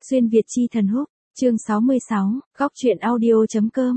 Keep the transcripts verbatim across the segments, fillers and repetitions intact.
Xuyên Việt chi thần húc, chương sáu mươi sáu, góc truyện audio.com.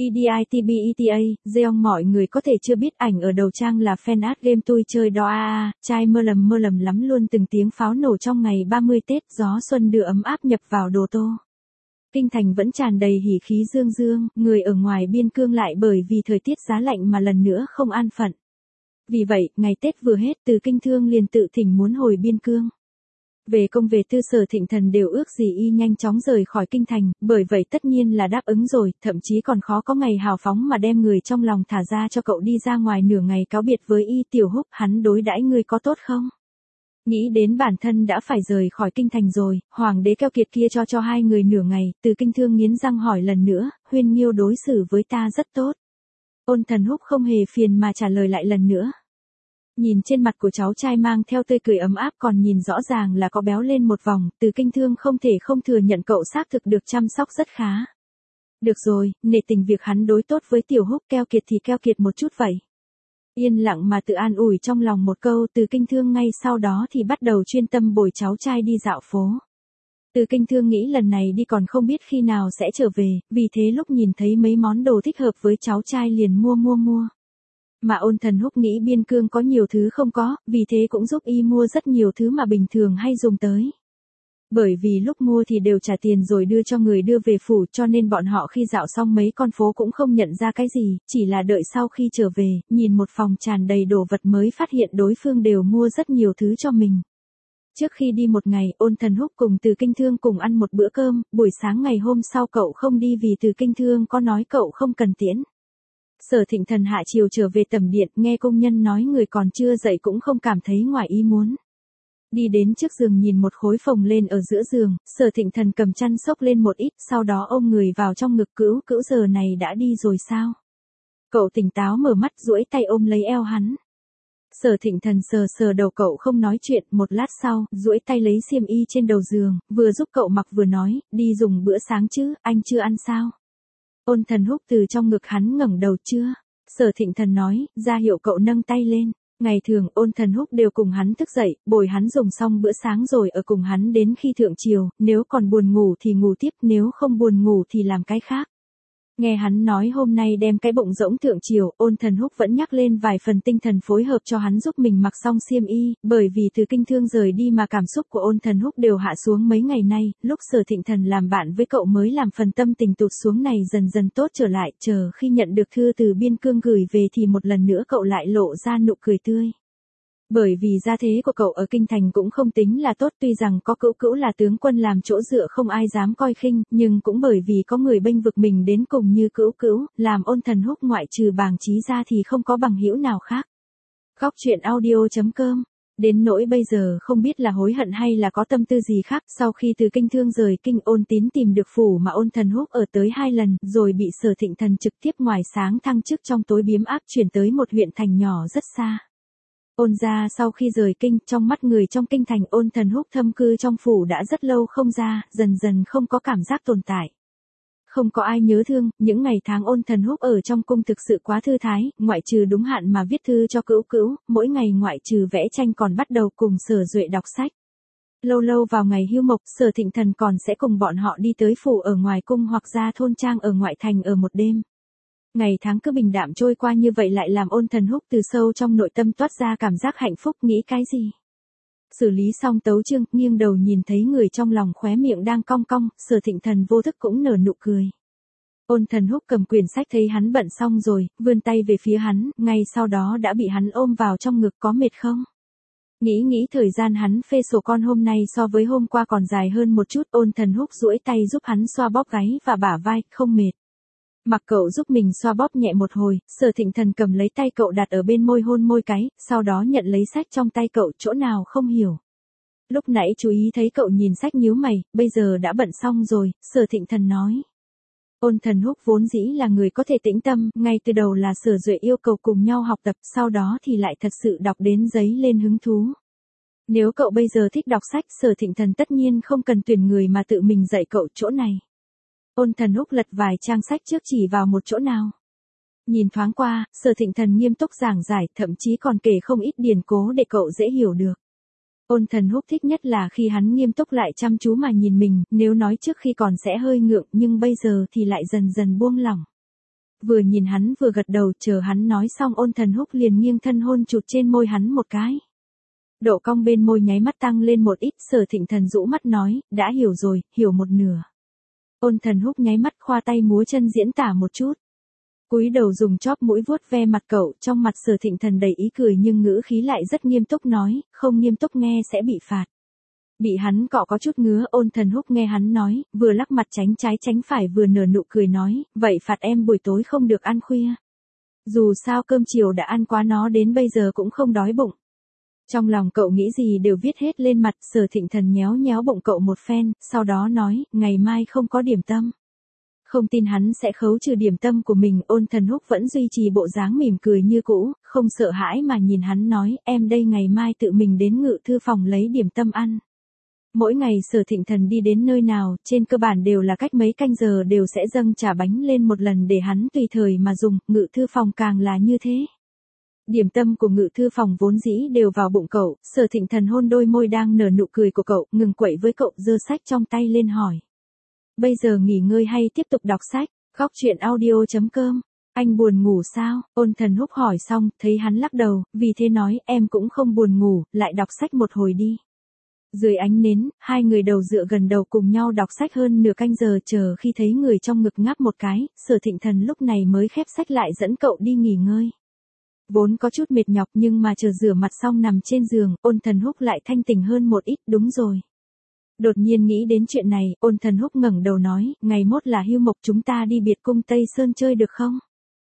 EDITBETA, Jeong mọi người có thể chưa biết ảnh ở đầu trang là fan art game tôi chơi đó a a, trai mơ lầm mơ lầm lắm luôn từng tiếng pháo nổ trong ngày ba mươi Tết gió xuân đưa ấm áp nhập vào đồ tô. Kinh thành vẫn tràn đầy hỉ khí dương dương, người ở ngoài biên cương lại bởi vì thời tiết giá lạnh mà lần nữa không an phận. Vì vậy, ngày Tết vừa hết Từ Kinh Thương liền tự thỉnh muốn hồi biên cương. Về công về tư Sở Thịnh Thần đều ước gì y nhanh chóng rời khỏi kinh thành, bởi vậy tất nhiên là đáp ứng rồi, thậm chí còn khó có ngày hào phóng mà đem người trong lòng thả ra cho cậu đi ra ngoài nửa ngày cáo biệt với y. Tiểu Húc, hắn đối đãi ngươi có tốt không? Nghĩ đến bản thân đã phải rời khỏi kinh thành rồi, hoàng đế keo kiệt kia cho cho hai người nửa ngày, Từ Kinh Thương nghiến răng hỏi lần nữa, Huyên Nghiêu đối xử với ta rất tốt. Ôn Thần Húc không hề phiền mà trả lời lại lần nữa. Nhìn trên mặt của cháu trai mang theo tươi cười ấm áp còn nhìn rõ ràng là có béo lên một vòng, Từ Kinh Thương không thể không thừa nhận cậu xác thực được chăm sóc rất khá. Được rồi, nể tình việc hắn đối tốt với Tiểu Húc, keo kiệt thì keo kiệt một chút vậy. Yên lặng mà tự an ủi trong lòng một câu, Từ Kinh Thương ngay sau đó thì bắt đầu chuyên tâm bồi cháu trai đi dạo phố. Từ Kinh Thương nghĩ lần này đi còn không biết khi nào sẽ trở về, vì thế lúc nhìn thấy mấy món đồ thích hợp với cháu trai liền mua mua mua. Mà Ôn Thần Húc nghĩ biên cương có nhiều thứ không có, vì thế cũng giúp y mua rất nhiều thứ mà bình thường hay dùng tới. Bởi vì lúc mua thì đều trả tiền rồi đưa cho người đưa về phủ, cho nên bọn họ khi dạo xong mấy con phố cũng không nhận ra cái gì, chỉ là đợi sau khi trở về, nhìn một phòng tràn đầy đồ vật mới phát hiện đối phương đều mua rất nhiều thứ cho mình. Trước khi đi một ngày, Ôn Thần Húc cùng Từ Kinh Thương cùng ăn một bữa cơm, buổi sáng ngày hôm sau cậu không đi vì Từ Kinh Thương có nói cậu không cần tiễn. Sở Thịnh Thần hạ chiều trở về tẩm điện, nghe công nhân nói người còn chưa dậy cũng không cảm thấy ngoài ý muốn. Đi đến trước giường nhìn một khối phồng lên ở giữa giường, Sở Thịnh Thần cầm chăn xốc lên một ít, sau đó ôm người vào trong ngực. Cữu Cữu giờ này đã đi rồi sao? Cậu tỉnh táo mở mắt duỗi tay ôm lấy eo hắn. Sở Thịnh Thần sờ sờ đầu cậu không nói chuyện, một lát sau, duỗi tay lấy xiêm y trên đầu giường, vừa giúp cậu mặc vừa nói, đi dùng bữa sáng chứ, anh chưa ăn sao? Ôn Thần Húc từ trong ngực hắn ngẩng đầu chưa? Sở Thịnh Thần nói, ra hiệu cậu nâng tay lên. Ngày thường Ôn Thần Húc đều cùng hắn thức dậy, bồi hắn dùng xong bữa sáng rồi ở cùng hắn đến khi thượng triều, nếu còn buồn ngủ thì ngủ tiếp, nếu không buồn ngủ thì làm cái khác. Nghe hắn nói hôm nay đem cái bụng rỗng thượng triều, Ôn Thần Húc vẫn nhắc lên vài phần tinh thần phối hợp cho hắn giúp mình mặc xong xiêm y, bởi vì Từ Kinh Thương rời đi mà cảm xúc của Ôn Thần Húc đều hạ xuống mấy ngày nay, lúc Sở Thịnh Thần làm bạn với cậu mới làm phần tâm tình tụt xuống này dần dần tốt trở lại, chờ khi nhận được thư từ biên cương gửi về thì một lần nữa cậu lại lộ ra nụ cười tươi. Bởi vì gia thế của cậu ở kinh thành cũng không tính là tốt, tuy rằng có Cữu Cữu là tướng quân làm chỗ dựa không ai dám coi khinh, nhưng cũng bởi vì có người bênh vực mình đến cùng như Cữu Cữu, làm Ôn Thần Húc ngoại trừ Bàng Trí ra thì không có bằng hữu nào khác. Góc truyện audio.com. Đến nỗi bây giờ không biết là hối hận hay là có tâm tư gì khác, sau khi Từ Kinh Thương rời kinh, Ôn Tín tìm được phủ mà Ôn Thần Húc ở tới hai lần, rồi bị Sở Thịnh Thần trực tiếp ngoài sáng thăng chức trong tối biếm áp chuyển tới một huyện thành nhỏ rất xa. Ôn gia sau khi rời kinh, trong mắt người trong kinh thành, Ôn Thần Húc thâm cư trong phủ đã rất lâu không ra, dần dần không có cảm giác tồn tại. Không có ai nhớ thương, những ngày tháng Ôn Thần Húc ở trong cung thực sự quá thư thái, ngoại trừ đúng hạn mà viết thư cho Cữu Cữu, mỗi ngày ngoại trừ vẽ tranh còn bắt đầu cùng Sở Duệ đọc sách. Lâu lâu vào ngày hưu mộc, Sở Thịnh Thần còn sẽ cùng bọn họ đi tới phủ ở ngoài cung hoặc ra thôn trang ở ngoại thành ở một đêm. Ngày tháng cứ bình đạm trôi qua như vậy lại làm Ôn Thần Húc từ sâu trong nội tâm toát ra cảm giác hạnh phúc, nghĩ cái gì? Xử lý xong tấu chương, nghiêng đầu nhìn thấy người trong lòng khóe miệng đang cong cong, Sở Thịnh Thần vô thức cũng nở nụ cười. Ôn Thần Húc cầm quyển sách thấy hắn bận xong rồi, vươn tay về phía hắn, ngay sau đó đã bị hắn ôm vào trong ngực. Có mệt không? Nghĩ nghĩ thời gian hắn phê sổ con hôm nay so với hôm qua còn dài hơn một chút, Ôn Thần Húc duỗi tay giúp hắn xoa bóp gáy và bả vai, không mệt. Mặc cậu giúp mình xoa bóp nhẹ một hồi, Sở Thịnh Thần cầm lấy tay cậu đặt ở bên môi hôn môi cái, sau đó nhận lấy sách trong tay cậu, chỗ nào không hiểu. Lúc nãy chú ý thấy cậu nhìn sách nhíu mày, bây giờ đã bận xong rồi, Sở Thịnh Thần nói. Ôn Thần Húc vốn dĩ là người có thể tĩnh tâm, ngay từ đầu là Sở Duệ yêu cầu cùng nhau học tập, sau đó thì lại thật sự đọc đến giấy lên hứng thú. Nếu cậu bây giờ thích đọc sách, Sở Thịnh Thần tất nhiên không cần tuyển người mà tự mình dạy cậu chỗ này. Ôn Thần Húc lật vài trang sách trước chỉ vào một chỗ nào. Nhìn thoáng qua, Sở Thịnh Thần nghiêm túc giảng giải, thậm chí còn kể không ít điển cố để cậu dễ hiểu được. Ôn Thần Húc thích nhất là khi hắn nghiêm túc lại chăm chú mà nhìn mình, nếu nói trước khi còn sẽ hơi ngượng nhưng bây giờ thì lại dần dần buông lỏng. Vừa nhìn hắn vừa gật đầu, chờ hắn nói xong Ôn Thần Húc liền nghiêng thân hôn chụt trên môi hắn một cái. Độ cong bên môi nháy mắt tăng lên một ít, Sở Thịnh Thần rũ mắt nói, đã hiểu rồi, hiểu một nửa. Ôn Thần Húc nháy mắt khoa tay múa chân diễn tả một chút. Cúi đầu dùng chóp mũi vuốt ve mặt cậu, trong mặt Sở Thịnh Thần đầy ý cười nhưng ngữ khí lại rất nghiêm túc nói, không nghiêm túc nghe sẽ bị phạt. Bị hắn cọ có chút ngứa, Ôn Thần Húc nghe hắn nói, vừa lắc mặt tránh trái tránh phải vừa nở nụ cười nói, vậy phạt em buổi tối không được ăn khuya. Dù sao cơm chiều đã ăn quá nó đến bây giờ cũng không đói bụng. Trong lòng cậu nghĩ gì đều viết hết lên mặt, Sở Thịnh Thần nhéo nhéo bụng cậu một phen, sau đó nói, ngày mai không có điểm tâm. Không tin hắn sẽ khấu trừ điểm tâm của mình, Ôn Thần Húc vẫn duy trì bộ dáng mỉm cười như cũ, không sợ hãi mà nhìn hắn nói, em đây ngày mai tự mình đến ngự thư phòng lấy điểm tâm ăn. Mỗi ngày Sở Thịnh Thần đi đến nơi nào, trên cơ bản đều là cách mấy canh giờ đều sẽ dâng trà bánh lên một lần để hắn tùy thời mà dùng, ngự thư phòng càng là như thế. Điểm tâm của ngự thư phòng vốn dĩ đều vào bụng cậu, Sở Thịnh Thần hôn đôi môi đang nở nụ cười của cậu, ngừng quậy với cậu, giơ sách trong tay lên hỏi. Bây giờ nghỉ ngơi hay tiếp tục đọc sách? Góc truyện audio chấm com. Anh buồn ngủ sao? Ôn Thần Húc hỏi xong, thấy hắn lắc đầu, vì thế nói, em cũng không buồn ngủ, lại đọc sách một hồi đi. Dưới ánh nến, hai người đầu dựa gần đầu cùng nhau đọc sách hơn nửa canh giờ, chờ khi thấy người trong ngực ngáp một cái, Sở Thịnh Thần lúc này mới khép sách lại dẫn cậu đi nghỉ ngơi. Vốn có chút mệt nhọc nhưng mà chờ rửa mặt xong nằm trên giường, Ôn Thần Húc lại thanh tỉnh hơn một ít, đúng rồi. Đột nhiên nghĩ đến chuyện này, Ôn Thần Húc ngẩng đầu nói, ngày mốt là hưu mộc chúng ta đi biệt cung Tây Sơn chơi được không?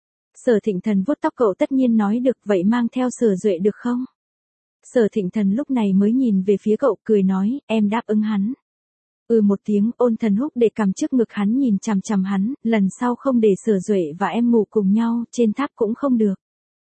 Sở Thịnh Thần vuốt tóc cậu tất nhiên nói được, vậy mang theo Sở Duệ được không? Sở Thịnh Thần lúc này mới nhìn về phía cậu, cười nói, em đáp ứng hắn. Ừ một tiếng, Ôn Thần Húc để cằm trước ngực hắn nhìn chằm chằm hắn, lần sau không để Sở Duệ và em ngủ cùng nhau, trên tháp cũng không được.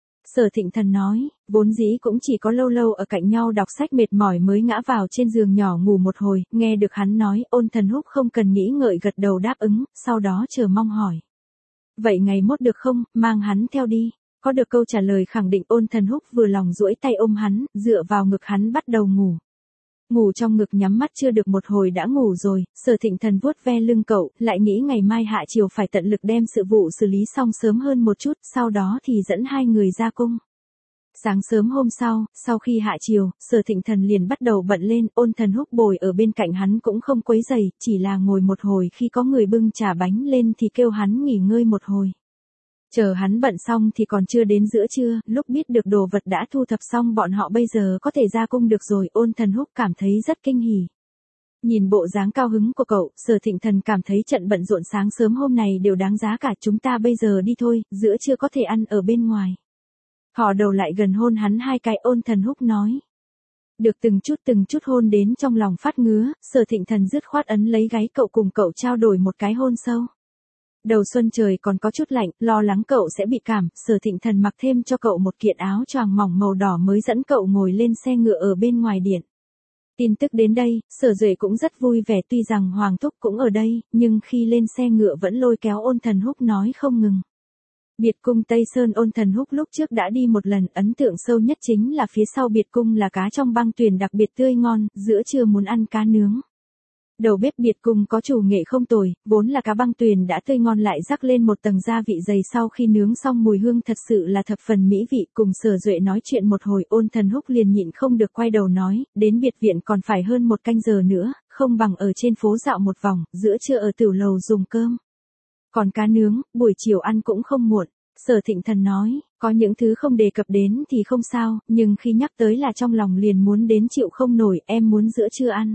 Sở Thịnh Thần nói, vốn dĩ cũng chỉ có lâu lâu ở cạnh nhau đọc sách mệt mỏi mới ngã vào trên giường nhỏ ngủ một hồi, nghe được hắn nói, Ôn Thần Húc không cần nghĩ ngợi gật đầu đáp ứng, sau đó chờ mong hỏi. Vậy ngày mốt được không, mang hắn theo đi. Có được câu trả lời khẳng định, Ôn Thần Húc vừa lòng duỗi tay ôm hắn, dựa vào ngực hắn bắt đầu ngủ. Ngủ trong ngực nhắm mắt chưa được một hồi đã ngủ rồi, Sở Thịnh Thần vuốt ve lưng cậu, lại nghĩ ngày mai hạ chiều phải tận lực đem sự vụ xử lý xong sớm hơn một chút, sau đó thì dẫn hai người ra cung. Sáng sớm hôm sau, sau khi hạ chiều, Sở Thịnh Thần liền bắt đầu bận lên, Ôn Thần Húc bồi ở bên cạnh hắn cũng không quấy rầy, chỉ là ngồi một hồi khi có người bưng trà bánh lên thì kêu hắn nghỉ ngơi một hồi. Chờ hắn bận xong thì còn chưa đến giữa trưa, lúc biết được đồ vật đã thu thập xong bọn họ bây giờ có thể ra cung được rồi, Ôn Thần Húc cảm thấy rất kinh hỉ. Nhìn bộ dáng cao hứng của cậu, Sở Thịnh Thần cảm thấy trận bận rộn sáng sớm hôm này đều đáng giá cả, chúng ta bây giờ đi thôi, giữa trưa có thể ăn ở bên ngoài. Thò đầu lại gần hôn hắn hai cái, Ôn Thần Húc nói. Được từng chút từng chút hôn đến trong lòng phát ngứa, Sở Thịnh Thần dứt khoát ấn lấy gáy cậu cùng cậu trao đổi một cái hôn sâu. Đầu xuân trời còn có chút lạnh, lo lắng cậu sẽ bị cảm, Sở Thịnh Thần mặc thêm cho cậu một kiện áo choàng mỏng màu đỏ mới dẫn cậu ngồi lên xe ngựa ở bên ngoài điện. Tin tức đến đây, Sở Duệ cũng rất vui vẻ, tuy rằng Hoàng Thúc cũng ở đây, nhưng khi lên xe ngựa vẫn lôi kéo Ôn Thần Húc nói không ngừng. Biệt cung Tây Sơn Ôn Thần Húc lúc trước đã đi một lần, ấn tượng sâu nhất chính là phía sau biệt cung là cá trong băng tuyền đặc biệt tươi ngon, giữa trưa muốn ăn cá nướng. Đầu bếp biệt cung có chủ nghệ không tồi, vốn là cá băng tuyền đã tươi ngon lại rắc lên một tầng gia vị dày, sau khi nướng xong mùi hương thật sự là thập phần mỹ vị. Cùng Sở Duệ nói chuyện một hồi, Ôn Thần Húc liền nhịn không được quay đầu nói, đến biệt viện còn phải hơn một canh giờ nữa, không bằng ở trên phố dạo một vòng, giữa trưa ở tiểu lầu dùng cơm. Còn cá nướng, buổi chiều ăn cũng không muộn. Sở Thịnh Thần nói, có những thứ không đề cập đến thì không sao, nhưng khi nhắc tới là trong lòng liền muốn đến chịu không nổi, em muốn giữa trưa ăn.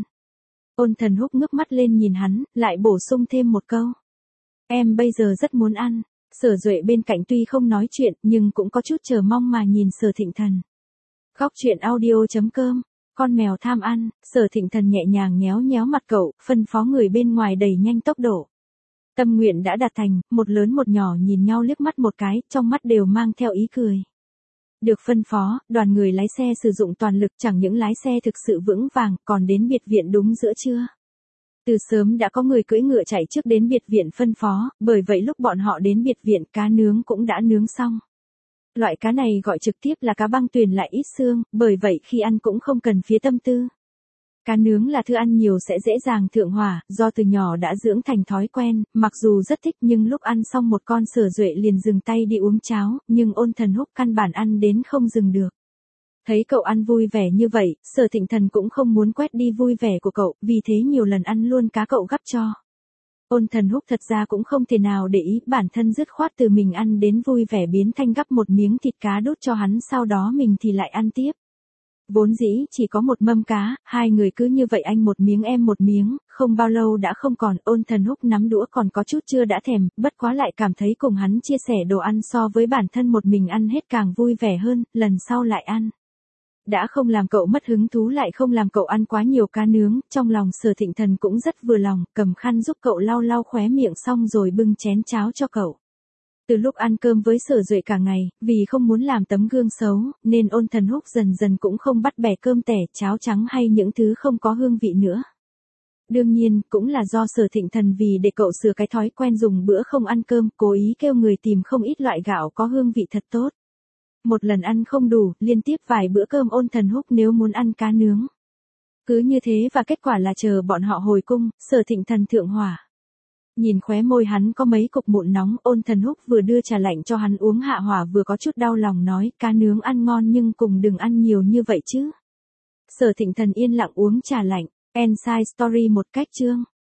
Ôn Thần Húc ngước mắt lên nhìn hắn, lại bổ sung thêm một câu. Em bây giờ rất muốn ăn. Sở Duệ bên cạnh tuy không nói chuyện, nhưng cũng có chút chờ mong mà nhìn Sở Thịnh Thần. Góc truyện audio chấm com. Con mèo tham ăn, Sở Thịnh Thần nhẹ nhàng nhéo nhéo mặt cậu, phân phó người bên ngoài đẩy nhanh tốc độ. Tâm nguyện đã đạt thành, một lớn một nhỏ nhìn nhau liếc mắt một cái, trong mắt đều mang theo ý cười. Được phân phó, đoàn người lái xe sử dụng toàn lực, chẳng những lái xe thực sự vững vàng, còn đến biệt viện đúng giữa trưa. Từ sớm đã có người cưỡi ngựa chạy trước đến biệt viện phân phó, bởi vậy lúc bọn họ đến biệt viện cá nướng cũng đã nướng xong. Loại cá này gọi trực tiếp là cá băng tuyền lại ít xương, bởi vậy khi ăn cũng không cần phí tâm tư. Cá nướng là thứ ăn nhiều sẽ dễ dàng thượng hỏa, do từ nhỏ đã dưỡng thành thói quen, mặc dù rất thích nhưng lúc ăn xong một con Sở Duệ liền dừng tay đi uống cháo, nhưng Ôn Thần Húc căn bản ăn đến không dừng được. Thấy cậu ăn vui vẻ như vậy, Sở Thịnh Thần cũng không muốn quét đi vui vẻ của cậu, vì thế nhiều lần ăn luôn cá cậu gắp cho. Ôn Thần Húc thật ra cũng không thể nào để ý, bản thân dứt khoát từ mình ăn đến vui vẻ biến thành gắp một miếng thịt cá đút cho hắn, sau đó mình thì lại ăn tiếp. Vốn dĩ chỉ có một mâm cá, hai người cứ như vậy anh một miếng em một miếng, không bao lâu đã không còn. Ôn Thần Húc nắm đũa còn có chút chưa đã thèm, bất quá lại cảm thấy cùng hắn chia sẻ đồ ăn so với bản thân một mình ăn hết càng vui vẻ hơn, lần sau lại ăn. Đã không làm cậu mất hứng thú lại không làm cậu ăn quá nhiều cá nướng, trong lòng Sở Thịnh Thần cũng rất vừa lòng, cầm khăn giúp cậu lau lau khóe miệng xong rồi bưng chén cháo cho cậu. Từ lúc ăn cơm với Sở Duệ cả ngày, vì không muốn làm tấm gương xấu, nên Ôn Thần Húc dần dần cũng không bắt bẻ cơm tẻ, cháo trắng hay những thứ không có hương vị nữa. Đương nhiên, cũng là do Sở Thịnh Thần vì để cậu sửa cái thói quen dùng bữa không ăn cơm, cố ý kêu người tìm không ít loại gạo có hương vị thật tốt. Một lần ăn không đủ, liên tiếp vài bữa cơm Ôn Thần Húc nếu muốn ăn cá nướng. Cứ như thế và kết quả là chờ bọn họ hồi cung, Sở Thịnh Thần thượng hỏa. Nhìn khóe môi hắn có mấy cục mụn nóng, Ôn Thần Húc vừa đưa trà lạnh cho hắn uống hạ hỏa vừa có chút đau lòng nói, cá nướng ăn ngon nhưng cùng đừng ăn nhiều như vậy chứ. Sở Thịnh Thần yên lặng uống trà lạnh, End Side Story một cách chương.